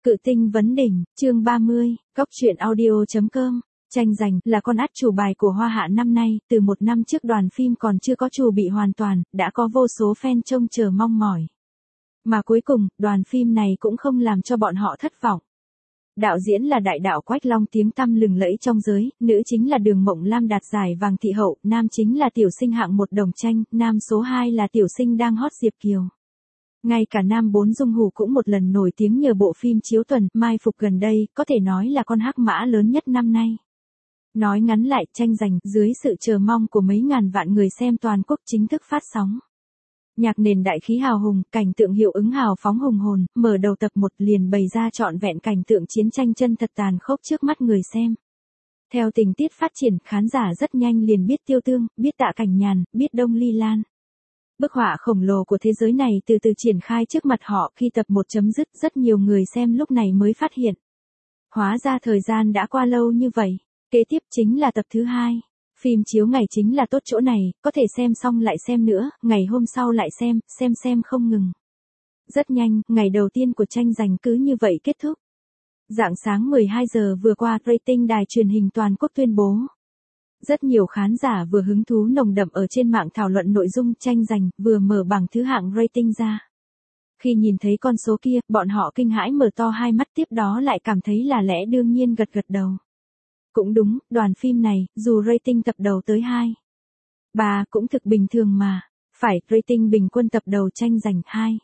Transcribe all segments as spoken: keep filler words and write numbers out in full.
Cự tinh vấn đỉnh, chương ba mươi, góc truyện audio chấm com. Tranh giành là con át chủ bài của Hoa Hạ năm nay, từ một năm trước đoàn phim còn chưa có chủ bị hoàn toàn, đã có vô số fan trông chờ mong mỏi. Mà cuối cùng, đoàn phim này cũng không làm cho bọn họ thất vọng. Đạo diễn là đại đạo Quách Long tiếng tăm lừng lẫy trong giới, nữ chính là Đường Mộng Lam đạt giải vàng thị hậu, nam chính là tiểu sinh hạng một Đồng Tranh, nam số hai là tiểu sinh đang hot Diệp Kiều. Ngay cả nam bốn Dung Hủ cũng một lần nổi tiếng nhờ bộ phim chiếu tuần Mai Phục gần đây, có thể nói là con hắc mã lớn nhất năm nay. Nói ngắn lại, tranh giành dưới sự chờ mong của mấy ngàn vạn người xem toàn quốc chính thức phát sóng. Nhạc nền đại khí hào hùng, cảnh tượng hiệu ứng hào phóng hùng hồn, mở đầu tập một liền bày ra trọn vẹn cảnh tượng chiến tranh chân thật tàn khốc trước mắt người xem. Theo tình tiết phát triển, khán giả rất nhanh liền biết Tiêu Tương, biết Tạ Cảnh Nhàn, biết Đông Ly Lan. Bức họa khổng lồ của thế giới này từ từ triển khai trước mặt họ, khi tập một chấm dứt, rất nhiều người xem lúc này mới phát hiện. Hóa ra thời gian đã qua lâu như vậy. Kế tiếp chính là tập thứ hai. Phim chiếu ngày chính là tốt chỗ này, có thể xem xong lại xem nữa, ngày hôm sau lại xem, xem xem không ngừng. Rất nhanh, ngày đầu tiên của tranh giành cứ như vậy kết thúc. Rạng sáng mười hai giờ vừa qua, rating đài truyền hình toàn quốc tuyên bố. Rất nhiều khán giả vừa hứng thú nồng đậm ở trên mạng thảo luận nội dung tranh giành, vừa mở bảng thứ hạng rating ra. Khi nhìn thấy con số kia, bọn họ kinh hãi mở to hai mắt, tiếp đó lại cảm thấy là lẽ đương nhiên gật gật đầu. Cũng đúng, đoàn phim này, dù rating tập đầu tới hai, ba cũng thực bình thường mà. Phải, rating bình quân tập đầu tranh giành hai,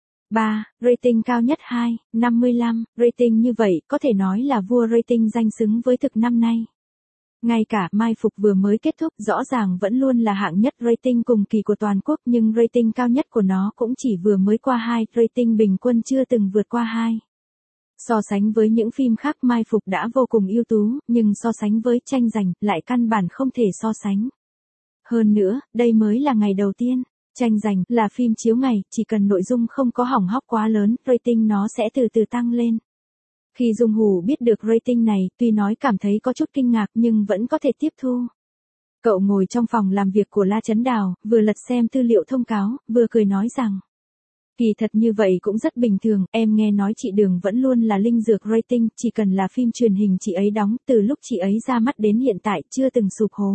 ba, rating cao nhất hai, năm mươi lăm, rating như vậy có thể nói là vua rating danh xứng với thực năm nay. Ngay cả Mai Phục vừa mới kết thúc, rõ ràng vẫn luôn là hạng nhất rating cùng kỳ của toàn quốc, nhưng rating cao nhất của nó cũng chỉ vừa mới qua hai, rating bình quân chưa từng vượt qua hai. So sánh với những phim khác, Mai Phục đã vô cùng ưu tú, nhưng so sánh với tranh giành, lại căn bản không thể so sánh. Hơn nữa, đây mới là ngày đầu tiên. Tranh giành là phim chiếu ngày, chỉ cần nội dung không có hỏng hóc quá lớn, rating nó sẽ từ từ tăng lên. Khi Dung Hủ biết được rating này, tuy nói cảm thấy có chút kinh ngạc nhưng vẫn có thể tiếp thu. Cậu ngồi trong phòng làm việc của La Chấn Đào, vừa lật xem tư liệu thông cáo, vừa cười nói rằng. Kỳ thật như vậy cũng rất bình thường, em nghe nói chị Đường vẫn luôn là linh dược rating, chỉ cần là phim truyền hình chị ấy đóng, từ lúc chị ấy ra mắt đến hiện tại chưa từng sụp hố.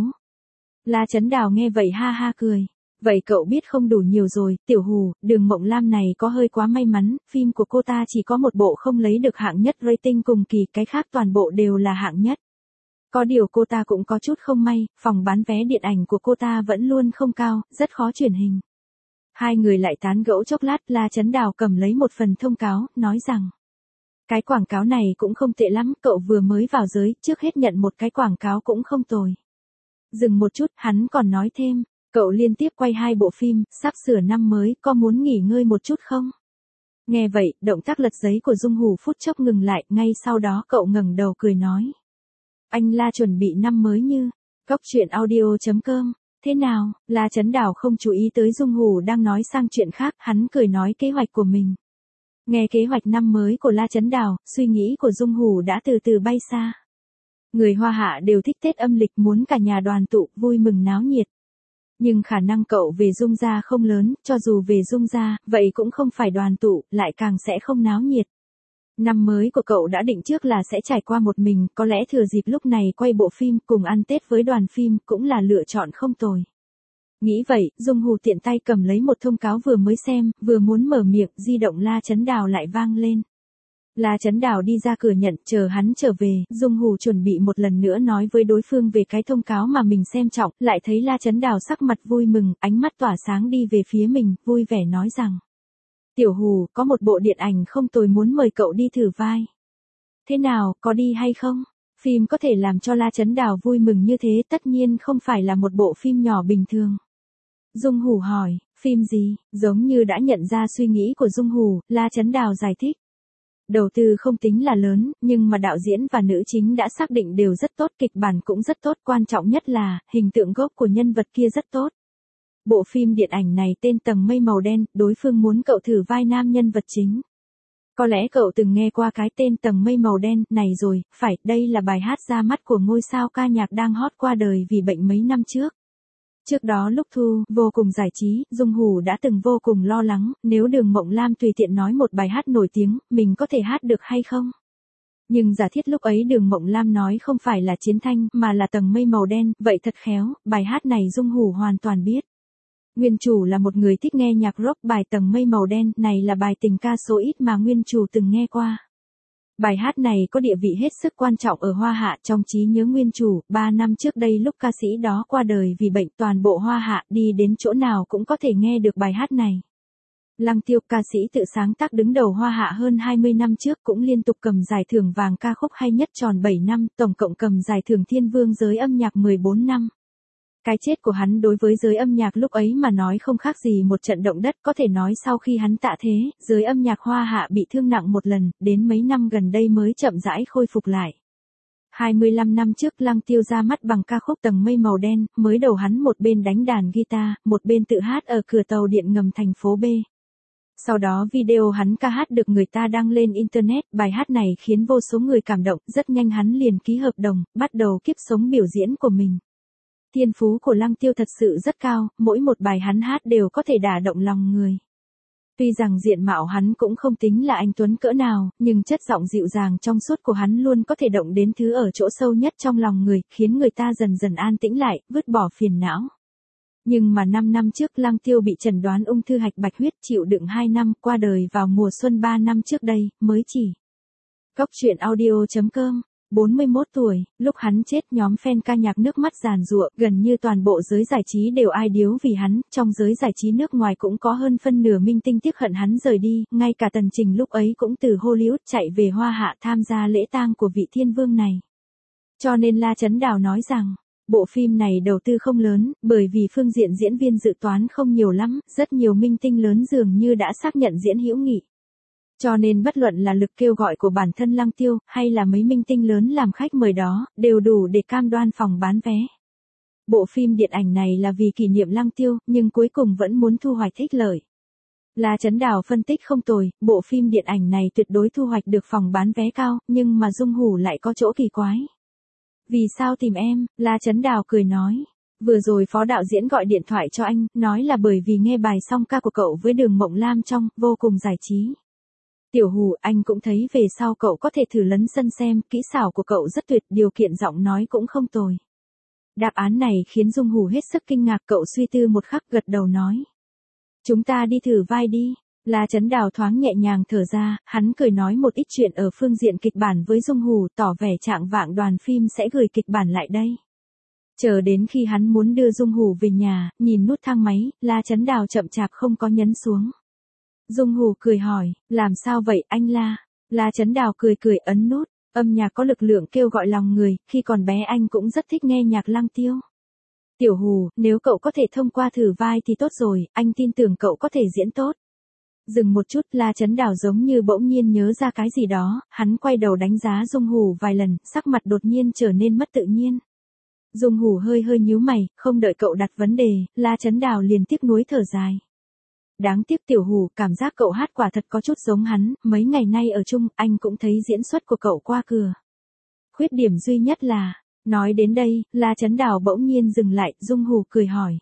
La Chấn Đào nghe vậy ha ha cười. Vậy cậu biết không đủ nhiều rồi, Tiểu Hủ, Đường Mộng Lam này có hơi quá may mắn, phim của cô ta chỉ có một bộ không lấy được hạng nhất rating cùng kỳ, cái khác toàn bộ đều là hạng nhất. Có điều cô ta cũng có chút không may, phòng bán vé điện ảnh của cô ta vẫn luôn không cao, rất khó truyền hình. Hai người lại tán gẫu chốc lát, La Chấn Đào cầm lấy một phần thông cáo, nói rằng. Cái quảng cáo này cũng không tệ lắm, cậu vừa mới vào giới, trước hết nhận một cái quảng cáo cũng không tồi. Dừng một chút, hắn còn nói thêm. Cậu liên tiếp quay hai bộ phim, sắp sửa năm mới, có muốn nghỉ ngơi một chút không? Nghe vậy, động tác lật giấy của Dung Hủ phút chốc ngừng lại, ngay sau đó cậu ngẩng đầu cười nói. Anh La chuẩn bị năm mới như, góc truyện audio chấm com, thế nào? La Chấn Đào không chú ý tới Dung Hủ đang nói sang chuyện khác, hắn cười nói kế hoạch của mình. Nghe kế hoạch năm mới của La Chấn Đào, suy nghĩ của Dung Hủ đã từ từ bay xa. Người Hoa Hạ đều thích Tết âm lịch, muốn cả nhà đoàn tụ, vui mừng náo nhiệt. Nhưng khả năng cậu về Dung gia không lớn, cho dù về Dung gia, vậy cũng không phải đoàn tụ, lại càng sẽ không náo nhiệt. Năm mới của cậu đã định trước là sẽ trải qua một mình, có lẽ thừa dịp lúc này quay bộ phim cùng ăn Tết với đoàn phim cũng là lựa chọn không tồi. Nghĩ vậy, Dung Hủ tiện tay cầm lấy một thông cáo vừa mới xem, vừa muốn mở miệng, di động La Chấn Đào lại vang lên. La Chấn Đào đi ra cửa nhận, chờ hắn trở về, Dung Hủ chuẩn bị một lần nữa nói với đối phương về cái thông cáo mà mình xem trọng, lại thấy La Chấn Đào sắc mặt vui mừng, ánh mắt tỏa sáng đi về phía mình, vui vẻ nói rằng. Tiểu Hủ, có một bộ điện ảnh không tồi muốn mời cậu đi thử vai. Thế nào, có đi hay không? Phim có thể làm cho La Chấn Đào vui mừng như thế tất nhiên không phải là một bộ phim nhỏ bình thường. Dung Hủ hỏi, phim gì? Giống như đã nhận ra suy nghĩ của Dung Hủ, La Chấn Đào giải thích. Đầu tư không tính là lớn, nhưng mà đạo diễn và nữ chính đã xác định đều rất tốt, kịch bản cũng rất tốt, quan trọng nhất là, hình tượng gốc của nhân vật kia rất tốt. Bộ phim điện ảnh này tên Tầng Mây Màu Đen, đối phương muốn cậu thử vai nam nhân vật chính. Có lẽ cậu từng nghe qua cái tên Tầng Mây Màu Đen này rồi, phải, đây là bài hát ra mắt của ngôi sao ca nhạc đang hot qua đời vì bệnh mấy năm trước. Trước đó lúc thu, vô cùng giải trí, Dung Hủ đã từng vô cùng lo lắng, nếu Đường Mộng Lam tùy tiện nói một bài hát nổi tiếng, mình có thể hát được hay không? Nhưng giả thiết lúc ấy Đường Mộng Lam nói không phải là Chiến Thanh, mà là Tầng Mây Màu Đen, vậy thật khéo, bài hát này Dung Hủ hoàn toàn biết. Nguyên chủ là một người thích nghe nhạc rock, bài Tầng Mây Màu Đen này là bài tình ca số ít mà nguyên chủ từng nghe qua. Bài hát này có địa vị hết sức quan trọng ở Hoa Hạ trong trí nhớ nguyên chủ, ba năm trước đây lúc ca sĩ đó qua đời vì bệnh toàn bộ Hoa Hạ đi đến chỗ nào cũng có thể nghe được bài hát này. Lăng Tiêu, ca sĩ tự sáng tác đứng đầu Hoa Hạ hơn hai mươi năm trước cũng liên tục cầm giải thưởng vàng ca khúc hay nhất tròn bảy năm, tổng cộng cầm giải thưởng Thiên Vương giới âm nhạc mười bốn năm. Cái chết của hắn đối với giới âm nhạc lúc ấy mà nói không khác gì một trận động đất, có thể nói sau khi hắn tạ thế, giới âm nhạc Hoa Hạ bị thương nặng một lần, đến mấy năm gần đây mới chậm rãi khôi phục lại. hai mươi lăm năm trước Lăng Tiêu ra mắt bằng ca khúc Tầng Mây Màu Đen, mới đầu hắn một bên đánh đàn guitar, một bên tự hát ở cửa tàu điện ngầm thành phố B. Sau đó video hắn ca hát được người ta đăng lên Internet, bài hát này khiến vô số người cảm động, rất nhanh hắn liền ký hợp đồng, bắt đầu kiếp sống biểu diễn của mình. Thiên phú của Lăng Tiêu thật sự rất cao, mỗi một bài hắn hát đều có thể đả động lòng người. Tuy rằng diện mạo hắn cũng không tính là anh tuấn cỡ nào, nhưng chất giọng dịu dàng trong suốt của hắn luôn có thể động đến thứ ở chỗ sâu nhất trong lòng người, khiến người ta dần dần an tĩnh lại, vứt bỏ phiền não. Nhưng mà năm năm trước Lăng Tiêu bị chẩn đoán ung thư hạch bạch huyết, chịu đựng hai năm, qua đời vào mùa xuân ba năm trước đây, mới chỉ. Góc truyện audio chấm com bốn mươi mốt tuổi, lúc hắn chết nhóm fan ca nhạc nước mắt giàn giụa, gần như toàn bộ giới giải trí đều ai điếu vì hắn, trong giới giải trí nước ngoài cũng có hơn phân nửa minh tinh tiếc hận hắn rời đi, ngay cả Tần Trình lúc ấy cũng từ Hollywood chạy về Hoa Hạ tham gia lễ tang của vị thiên vương này. Cho nên La Chấn Đào nói rằng, bộ phim này đầu tư không lớn, bởi vì phương diện diễn viên dự toán không nhiều lắm, rất nhiều minh tinh lớn dường như đã xác nhận diễn hữu nghị. Cho nên bất luận là lực kêu gọi của bản thân Lăng Tiêu, hay là mấy minh tinh lớn làm khách mời đó, đều đủ để cam đoan phòng bán vé. Bộ phim điện ảnh này là vì kỷ niệm Lăng Tiêu, nhưng cuối cùng vẫn muốn thu hoạch ích lợi. La Chấn Đào phân tích không tồi, bộ phim điện ảnh này tuyệt đối thu hoạch được phòng bán vé cao, nhưng mà Dung Hủ lại có chỗ kỳ quái. Vì sao tìm em? La Chấn Đào cười nói. Vừa rồi phó đạo diễn gọi điện thoại cho anh, nói là bởi vì nghe bài song ca của cậu với Đường Mộng Lam trong, vô cùng giải trí. Tiểu Hủ, anh cũng thấy về sau cậu có thể thử lấn sân xem, kỹ xảo của cậu rất tuyệt, điều kiện giọng nói cũng không tồi. Đáp án này khiến Dung Hủ hết sức kinh ngạc, cậu suy tư một khắc gật đầu nói. Chúng ta đi thử vai đi. La Chấn Đào thoáng nhẹ nhàng thở ra, hắn cười nói một ít chuyện ở phương diện kịch bản với Dung Hủ, tỏ vẻ trạng vạng đoàn phim sẽ gửi kịch bản lại đây. Chờ đến khi hắn muốn đưa Dung Hủ về nhà, nhìn nút thang máy, La Chấn Đào chậm chạp không có nhấn xuống. Dung Hủ cười hỏi, làm sao vậy anh La? La Chấn Đào cười cười ấn nút, âm nhạc có lực lượng kêu gọi lòng người, khi còn bé anh cũng rất thích nghe nhạc Lăng Tiêu. Tiểu Hủ, nếu cậu có thể thông qua thử vai thì tốt rồi, anh tin tưởng cậu có thể diễn tốt. Dừng một chút, La Chấn Đào giống như bỗng nhiên nhớ ra cái gì đó, hắn quay đầu đánh giá Dung Hủ vài lần, sắc mặt đột nhiên trở nên mất tự nhiên. Dung Hủ hơi hơi nhíu mày, không đợi cậu đặt vấn đề, La Chấn Đào liền tiếc nuối thở dài. Đáng tiếc Tiểu Hủ, cảm giác cậu hát quả thật có chút giống hắn, mấy ngày nay ở chung, anh cũng thấy diễn xuất của cậu qua cửa. Khuyết điểm duy nhất là, nói đến đây, La Chấn Đào bỗng nhiên dừng lại, Dung Hủ cười hỏi.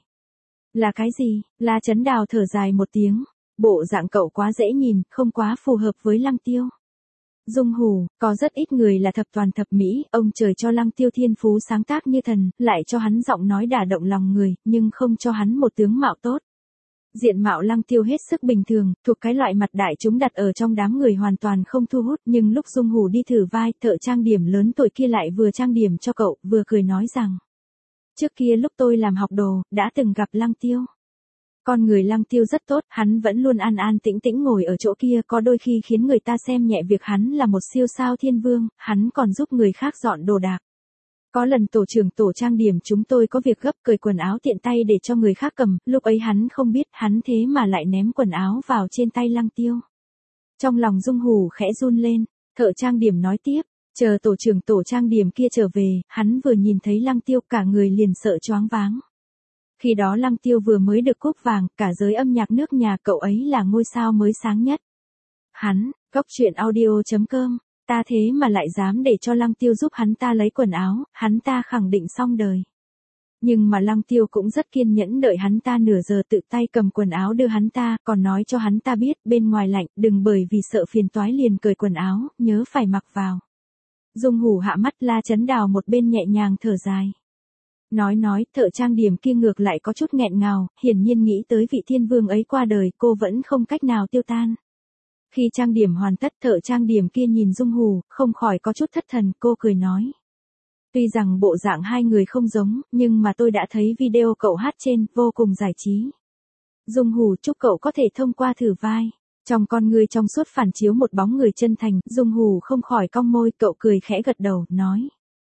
Là cái gì? La Chấn Đào thở dài một tiếng, bộ dạng cậu quá dễ nhìn, không quá phù hợp với Lăng Tiêu. Dung Hủ, có rất ít người là thập toàn thập mỹ, ông trời cho Lăng Tiêu thiên phú sáng tác như thần, lại cho hắn giọng nói đả động lòng người, nhưng không cho hắn một tướng mạo tốt. Diện mạo Lăng Tiêu hết sức bình thường, thuộc cái loại mặt đại chúng đặt ở trong đám người hoàn toàn không thu hút, nhưng lúc Dung Hủ đi thử vai, thợ trang điểm lớn tuổi kia lại vừa trang điểm cho cậu, vừa cười nói rằng. Trước kia lúc tôi làm học đồ, đã từng gặp Lăng Tiêu. Con người Lăng Tiêu rất tốt, hắn vẫn luôn an an tĩnh tĩnh ngồi ở chỗ kia, có đôi khi khiến người ta xem nhẹ việc hắn là một siêu sao thiên vương, hắn còn giúp người khác dọn đồ đạc. Có lần tổ trưởng tổ trang điểm chúng tôi có việc gấp, cởi quần áo tiện tay để cho người khác cầm, lúc ấy hắn không biết, hắn thế mà lại ném quần áo vào trên tay Lăng Tiêu. Trong lòng Dung Hủ khẽ run lên, thợ trang điểm nói tiếp, chờ tổ trưởng tổ trang điểm kia trở về, hắn vừa nhìn thấy Lăng Tiêu cả người liền sợ choáng váng. Khi đó Lăng Tiêu vừa mới được cúp vàng, cả giới âm nhạc nước nhà cậu ấy là ngôi sao mới sáng nhất. Hắn, góc truyện audio chấm com, ta thế mà lại dám để cho Lăng Tiêu giúp hắn ta lấy quần áo, hắn ta khẳng định xong đời. Nhưng mà Lăng Tiêu cũng rất kiên nhẫn đợi hắn ta nửa giờ, tự tay cầm quần áo đưa hắn ta, còn nói cho hắn ta biết bên ngoài lạnh, đừng bởi vì sợ phiền toái liền cởi quần áo, nhớ phải mặc vào. Dung Hủ hạ mắt, La Chấn Đào một bên nhẹ nhàng thở dài. Nói nói, thợ trang điểm kia ngược lại có chút nghẹn ngào, hiển nhiên nghĩ tới vị thiên vương ấy qua đời, cô vẫn không cách nào tiêu tan. Khi trang điểm hoàn tất, thợ trang điểm kia nhìn Dung Hủ, không khỏi có chút thất thần, cô cười nói. Tuy rằng bộ dạng hai người không giống, nhưng mà tôi đã thấy video cậu hát trên, vô cùng giải trí. Dung Hủ, chúc cậu có thể thông qua thử vai. Trong con người trong suốt phản chiếu một bóng người chân thành, Dung Hủ không khỏi cong môi, cậu cười khẽ gật đầu, nói.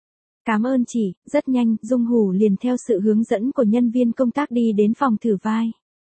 Cảm ơn chị. Rất nhanh, Dung Hủ liền theo sự hướng dẫn của nhân viên công tác đi đến phòng thử vai.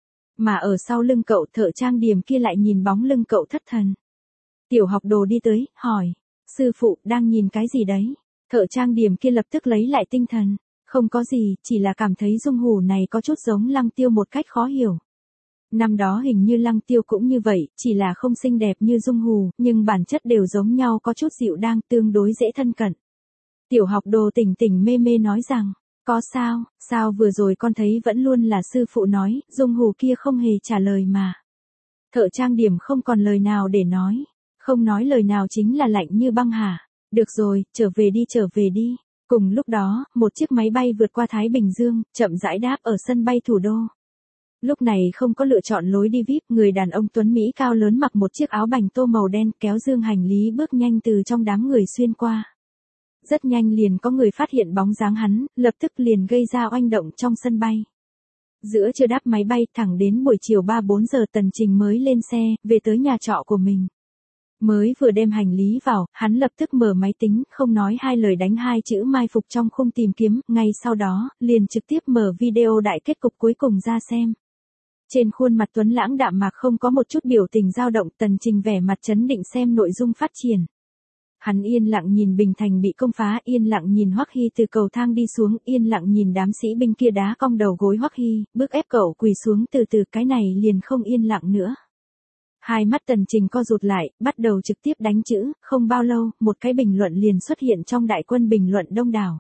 Mà ở sau lưng cậu, thợ trang điểm kia lại nhìn bóng lưng cậu thất thần. Tiểu học đồ đi tới, hỏi. Sư phụ, đang nhìn cái gì đấy? Thợ trang điểm kia lập tức lấy lại tinh thần. Không có gì, chỉ là cảm thấy Dung Hủ này có chút giống Lăng Tiêu một cách khó hiểu. Năm đó hình như Lăng Tiêu cũng như vậy, chỉ là không xinh đẹp như Dung Hủ, nhưng bản chất đều giống nhau, có chút dịu đang, tương đối dễ thân cận. Tiểu học đồ tỉnh tỉnh mê mê nói rằng, có sao, sao vừa rồi con thấy vẫn luôn là sư phụ nói, Dung Hủ kia không hề trả lời mà. Thợ trang điểm không còn lời nào để nói, không nói lời nào chính là lạnh như băng hả. Được rồi, trở về đi trở về đi. Cùng lúc đó, một chiếc máy bay vượt qua Thái Bình Dương, chậm rãi đáp ở sân bay thủ đô. Lúc này không có lựa chọn lối đi vi ai pi, người đàn ông tuấn Mỹ cao lớn mặc một chiếc áo bành tô màu đen kéo dương hành lý bước nhanh từ trong đám người xuyên qua. Rất nhanh liền có người phát hiện bóng dáng hắn, lập tức liền gây ra oanh động trong sân bay. Giữa trưa đáp máy bay thẳng đến buổi chiều ba bốn giờ Tần Trình mới lên xe, về tới nhà trọ của mình. Mới vừa đem hành lý vào, hắn lập tức mở máy tính, không nói hai lời đánh hai chữ mai phục trong khung tìm kiếm, ngay sau đó, liền trực tiếp mở video đại kết cục cuối cùng ra xem. Trên khuôn mặt tuấn lãng đạm mạc không có một chút biểu tình dao động, Tần Trình vẻ mặt trấn định xem nội dung phát triển. Hắn yên lặng nhìn Bình Thành bị công phá, yên lặng nhìn Hoắc Hy từ cầu thang đi xuống, yên lặng nhìn đám sĩ binh kia đá cong đầu gối Hoắc Hy, bước ép cậu quỳ xuống từ từ, cái này liền không yên lặng nữa. Hai mắt Tần Trình co rụt lại, bắt đầu trực tiếp đánh chữ, không bao lâu, một cái bình luận liền xuất hiện trong đại quân bình luận đông đảo.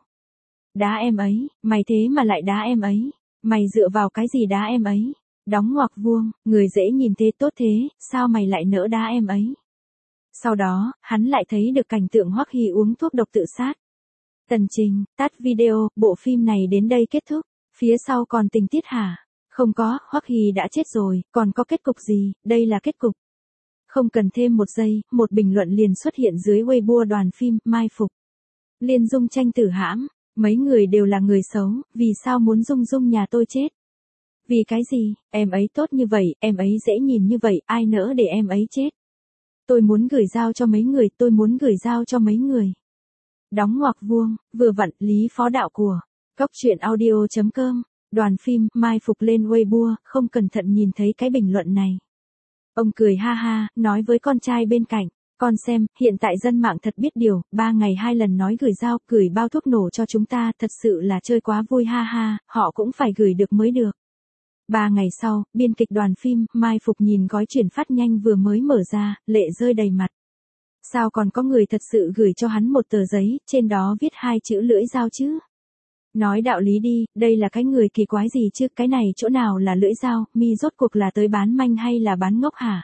Đá em ấy, mày thế mà lại đá em ấy, mày dựa vào cái gì đá em ấy, đóng ngoặc vuông, người dễ nhìn thế tốt thế, sao mày lại nỡ đá em ấy. Sau đó, hắn lại thấy được cảnh tượng Hoắc Hy uống thuốc độc tự sát. Tần Trình, tắt video, bộ phim này đến đây kết thúc, phía sau còn tình tiết hả? Không có, Hoắc Hy đã chết rồi, còn có kết cục gì, đây là kết cục. Không cần thêm một giây, một bình luận liền xuất hiện dưới Weibo đoàn phim, mai phục. Liên Dung tranh tử hãm, mấy người đều là người xấu, vì sao muốn Dung Dung nhà tôi chết? Vì cái gì, em ấy tốt như vậy, em ấy dễ nhìn như vậy, ai nỡ để em ấy chết? Tôi muốn gửi giao cho mấy người, tôi muốn gửi giao cho mấy người. Đóng ngoặc vuông, vừa vặn, Lý Phó Đạo của Cóc Truyện Audio chấm com. Đoàn phim, mai phục lên Weibo, không cẩn thận nhìn thấy cái bình luận này. Ông cười ha ha, nói với con trai bên cạnh, con xem, hiện tại dân mạng thật biết điều, ba ngày hai lần nói gửi giao, gửi bao thuốc nổ cho chúng ta, thật sự là chơi quá vui ha ha, họ cũng phải gửi được mới được. Ba ngày sau, biên kịch đoàn phim, mai phục nhìn gói chuyển phát nhanh vừa mới mở ra, lệ rơi đầy mặt. Sao còn có người thật sự gửi cho hắn một tờ giấy, trên đó viết hai chữ lưỡi dao chứ? Nói đạo lý đi, đây là cái người kỳ quái gì chứ, cái này chỗ nào là lưỡi dao, mi rốt cuộc là tới bán manh hay là bán ngốc hả?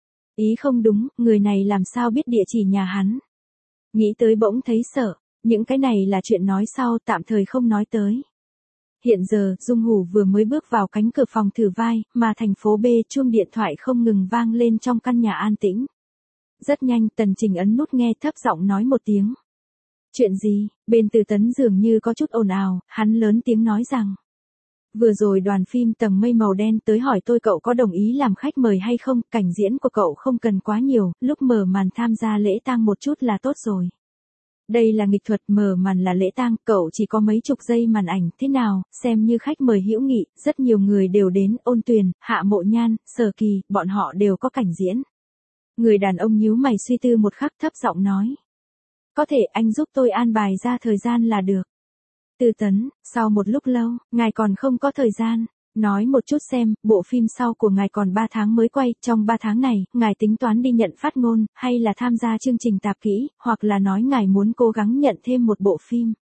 Ý không đúng, người này làm sao biết địa chỉ nhà hắn? Nghĩ tới bỗng thấy sợ, những cái này là chuyện nói sau, tạm thời không nói tới. Hiện giờ, Dung Hủ vừa mới bước vào cánh cửa phòng thử vai, mà thành phố B chuông điện thoại không ngừng vang lên trong căn nhà an tĩnh. Rất nhanh, Tần Trình ấn nút nghe, thấp giọng nói một tiếng. Chuyện gì? Bên Từ Tấn dường như có chút ồn ào, hắn lớn tiếng nói rằng. Vừa rồi đoàn phim Tầng Mây Màu Đen tới hỏi tôi cậu có đồng ý làm khách mời hay không, cảnh diễn của cậu không cần quá nhiều, lúc mở màn tham gia lễ tang một chút là tốt rồi. Đây là nghịch thuật, mở màn là lễ tang, cậu chỉ có mấy chục giây màn ảnh, thế nào, xem như khách mời hữu nghị, rất nhiều người đều đến, Ôn Tuyền, Hạ Mộ Nhan, Sở Kỳ, bọn họ đều có cảnh diễn. Người đàn ông nhíu mày suy tư một khắc, thấp giọng nói. Có thể anh giúp tôi an bài ra thời gian là được. Từ Tấn, sau một lúc lâu, ngài còn không có thời gian. Nói một chút xem, bộ phim sau của ngài còn ba tháng mới quay, trong ba tháng này, ngài tính toán đi nhận phát ngôn, hay là tham gia chương trình tạp kỹ, hoặc là nói ngài muốn cố gắng nhận thêm một bộ phim.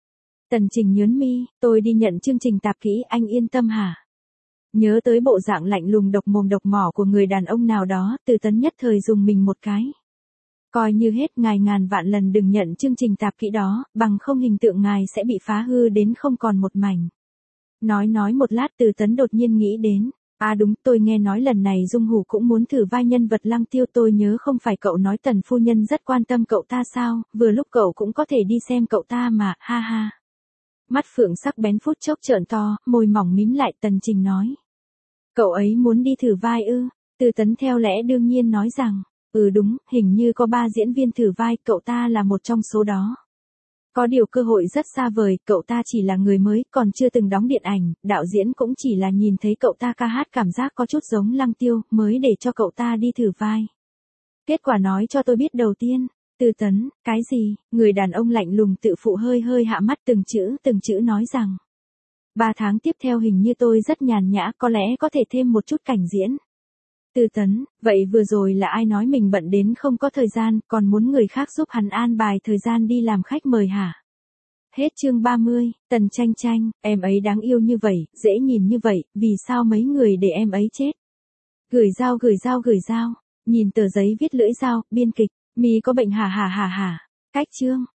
Tần Trình nhớn mi, tôi đi nhận chương trình tạp kỹ, anh yên tâm hả? Nhớ tới bộ dạng lạnh lùng độc mồm độc mỏ của người đàn ông nào đó, Từ Tấn nhất thời dùng mình một cái. Coi như hết, ngài ngàn vạn lần đừng nhận chương trình tạp kỹ đó, bằng không hình tượng ngài sẽ bị phá hư đến không còn một mảnh. Nói nói một lát Từ Tấn đột nhiên nghĩ đến, à đúng, tôi nghe nói lần này Dung Hủ cũng muốn thử vai nhân vật Lăng Tiêu, tôi nhớ không phải cậu nói Tần phu nhân rất quan tâm cậu ta sao, vừa lúc cậu cũng có thể đi xem cậu ta mà, ha ha. Mắt phượng sắc bén phút chốc trợn to, môi mỏng mím lại, Tần Trình nói. Cậu ấy muốn đi thử vai ư? Từ Tấn theo lẽ đương nhiên nói rằng, ừ đúng, hình như có ba diễn viên thử vai, cậu ta là một trong số đó. Có điều cơ hội rất xa vời, cậu ta chỉ là người mới, còn chưa từng đóng điện ảnh, đạo diễn cũng chỉ là nhìn thấy cậu ta ca hát cảm giác có chút giống Lăng Tiêu, mới để cho cậu ta đi thử vai. Kết quả nói cho tôi biết đầu tiên. Từ Tấn, cái gì? Người đàn ông lạnh lùng tự phụ hơi hơi hạ mắt từng chữ từng chữ nói rằng. Ba tháng tiếp theo hình như tôi rất nhàn nhã, có lẽ có thể thêm một chút cảnh diễn. Từ Tấn, vậy vừa rồi là ai nói mình bận đến không có thời gian, còn muốn người khác giúp hắn an bài thời gian đi làm khách mời hả? Hết chương ba mươi, Tần Tranh Tranh, em ấy đáng yêu như vậy, dễ nhìn như vậy, vì sao mấy người để em ấy chết? Gửi dao gửi dao gửi dao, nhìn tờ giấy viết lưỡi dao, biên kịch, mi có bệnh hả hả hả hả, cách chương.